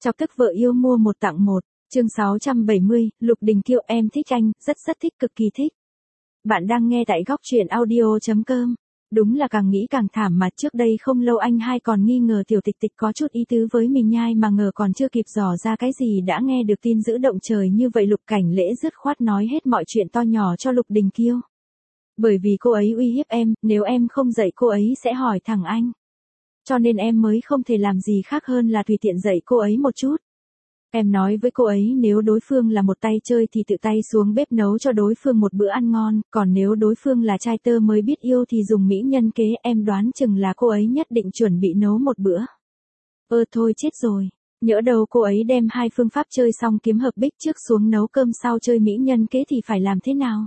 Chọc tức vợ yêu mua một tặng một, chương 670, Lục Đình Kiêu em thích anh, rất thích cực kỳ thích. Bạn đang nghe tại góc truyện audio.com. Đúng là càng nghĩ càng thảm mà trước đây không lâu anh hai còn nghi ngờ tiểu tịch tịch có chút ý tứ với mình nhai mà ngờ còn chưa kịp dò ra cái gì đã nghe được tin dữ động trời như vậy Lục Cảnh Lễ dứt khoát nói hết mọi chuyện to nhỏ cho Lục Đình Kiêu. Bởi vì cô ấy uy hiếp em, nếu em không dạy cô ấy sẽ hỏi thẳng anh. Cho nên em mới không thể làm gì khác hơn là tùy tiện dạy cô ấy một chút. Em nói với cô ấy nếu đối phương là một tay chơi thì tự tay xuống bếp nấu cho đối phương một bữa ăn ngon, còn nếu đối phương là trai tơ mới biết yêu thì dùng mỹ nhân kế, em đoán chừng là cô ấy nhất định chuẩn bị nấu một bữa. Thôi chết rồi, nhỡ đâu cô ấy đem hai phương pháp chơi xong kiếm hợp bích trước xuống nấu cơm sau chơi mỹ nhân kế thì phải làm thế nào?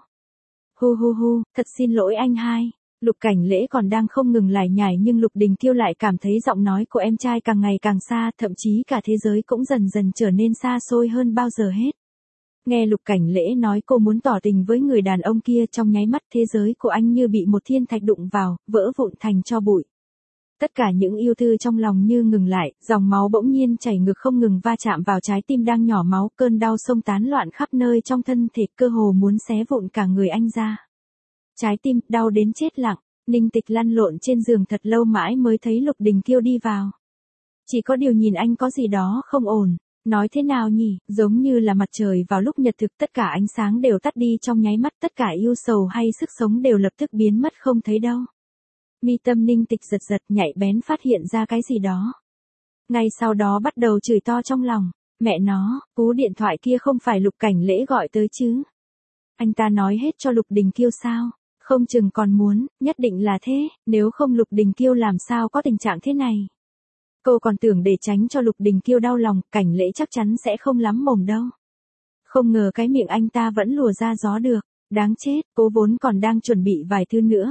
Hu, thật xin lỗi anh hai. Lục Cảnh Lễ còn đang không ngừng lải nhải nhưng Lục Đình Kiêu lại cảm thấy giọng nói của em trai càng ngày càng xa, thậm chí cả thế giới cũng dần dần trở nên xa xôi hơn bao giờ hết. Nghe Lục Cảnh Lễ nói cô muốn tỏ tình với người đàn ông kia, trong nháy mắt thế giới của anh như bị một thiên thạch đụng vào, vỡ vụn thành tro bụi. Tất cả những yêu tư trong lòng như ngừng lại, dòng máu bỗng nhiên chảy ngược không ngừng va chạm vào trái tim đang nhỏ máu, cơn đau xông tán loạn khắp nơi trong thân thể, cơ hồ muốn xé vụn cả người anh ra. Trái tim đau đến chết lặng, Ninh Tịch lăn lộn trên giường thật lâu mãi mới thấy Lục Đình Kiêu đi vào. Chỉ có điều nhìn anh có gì đó không ổn, nói thế nào nhỉ, giống như là mặt trời vào lúc nhật thực, tất cả ánh sáng đều tắt đi trong nháy mắt, tất cả yêu sầu hay sức sống đều lập tức biến mất không thấy đâu. Mi tâm Ninh Tịch giật nhạy bén phát hiện ra cái gì đó. Ngay sau đó bắt đầu chửi to trong lòng, mẹ nó, cú điện thoại kia không phải Lục Cảnh Lễ gọi tới chứ. Anh ta nói hết cho Lục Đình Kiêu sao? Không chừng còn muốn, nhất định là thế, nếu không Lục Đình Kiêu làm sao có tình trạng thế này. Cô còn tưởng để tránh cho Lục Đình Kiêu đau lòng, Cảnh Lễ chắc chắn sẽ không lắm mồm đâu. Không ngờ cái miệng anh ta vẫn lùa ra gió được, đáng chết, cô vốn còn đang chuẩn bị vài thứ nữa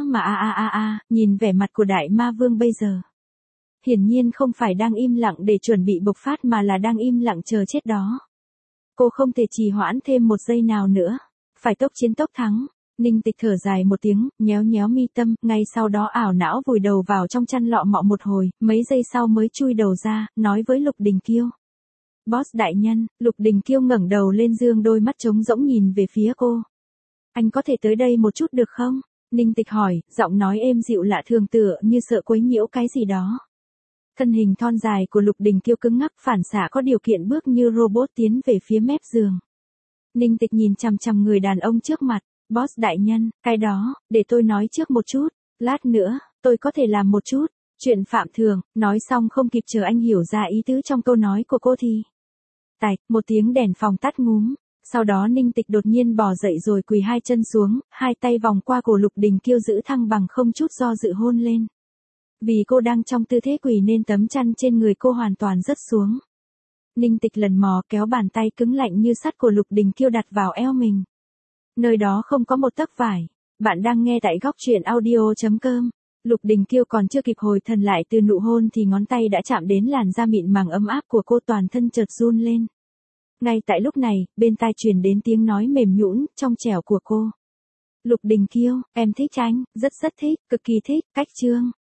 mà nhìn vẻ mặt của Đại Ma Vương bây giờ. Hiển nhiên không phải đang im lặng để chuẩn bị bộc phát mà là đang im lặng chờ chết đó. Cô không thể trì hoãn thêm một giây nào nữa, phải tốc chiến tốc thắng. Ninh Tịch thở dài một tiếng, nhéo mi tâm, ngay sau đó ảo não vùi đầu vào trong chăn lọ mọ một hồi, mấy giây sau mới chui đầu ra, nói với Lục Đình Kiêu. Boss đại nhân. Lục Đình Kiêu ngẩng đầu lên dương đôi mắt trống rỗng nhìn về phía cô. Anh có thể tới đây một chút được không? Ninh Tịch hỏi, giọng nói êm dịu lạ thường tựa như sợ quấy nhiễu cái gì đó. Thân hình thon dài của Lục Đình Kiêu cứng ngắc phản xạ có điều kiện bước như robot tiến về phía mép giường. Ninh Tịch nhìn chằm chằm người đàn ông trước mặt. Boss đại nhân, cái đó, để tôi nói trước một chút, lát nữa, tôi có thể làm một chút, chuyện phạm thường, nói xong không kịp chờ anh hiểu ra ý tứ trong câu nói của cô thì. Tạch, một tiếng đèn phòng tắt ngúm, sau đó Ninh Tịch đột nhiên bò dậy rồi quỳ hai chân xuống, hai tay vòng qua cổ Lục Đình Kiêu giữ thăng bằng không chút do dự hôn lên. Vì cô đang trong tư thế quỳ nên tấm chăn trên người cô hoàn toàn rớt xuống. Ninh Tịch lần mò kéo bàn tay cứng lạnh như sắt của Lục Đình Kiêu đặt vào eo mình. Nơi đó không có một tấc vải. Bạn đang nghe tại góc truyện audio.com. Lục Đình Kiêu còn chưa kịp hồi thần lại từ nụ hôn thì ngón tay đã chạm đến làn da mịn màng ấm áp của cô, toàn thân chợt run lên. Ngay tại lúc này, bên tai truyền đến tiếng nói mềm nhũn, trong trẻo của cô. Lục Đình Kiêu, em thích anh, rất thích, cực kỳ thích, cách chương.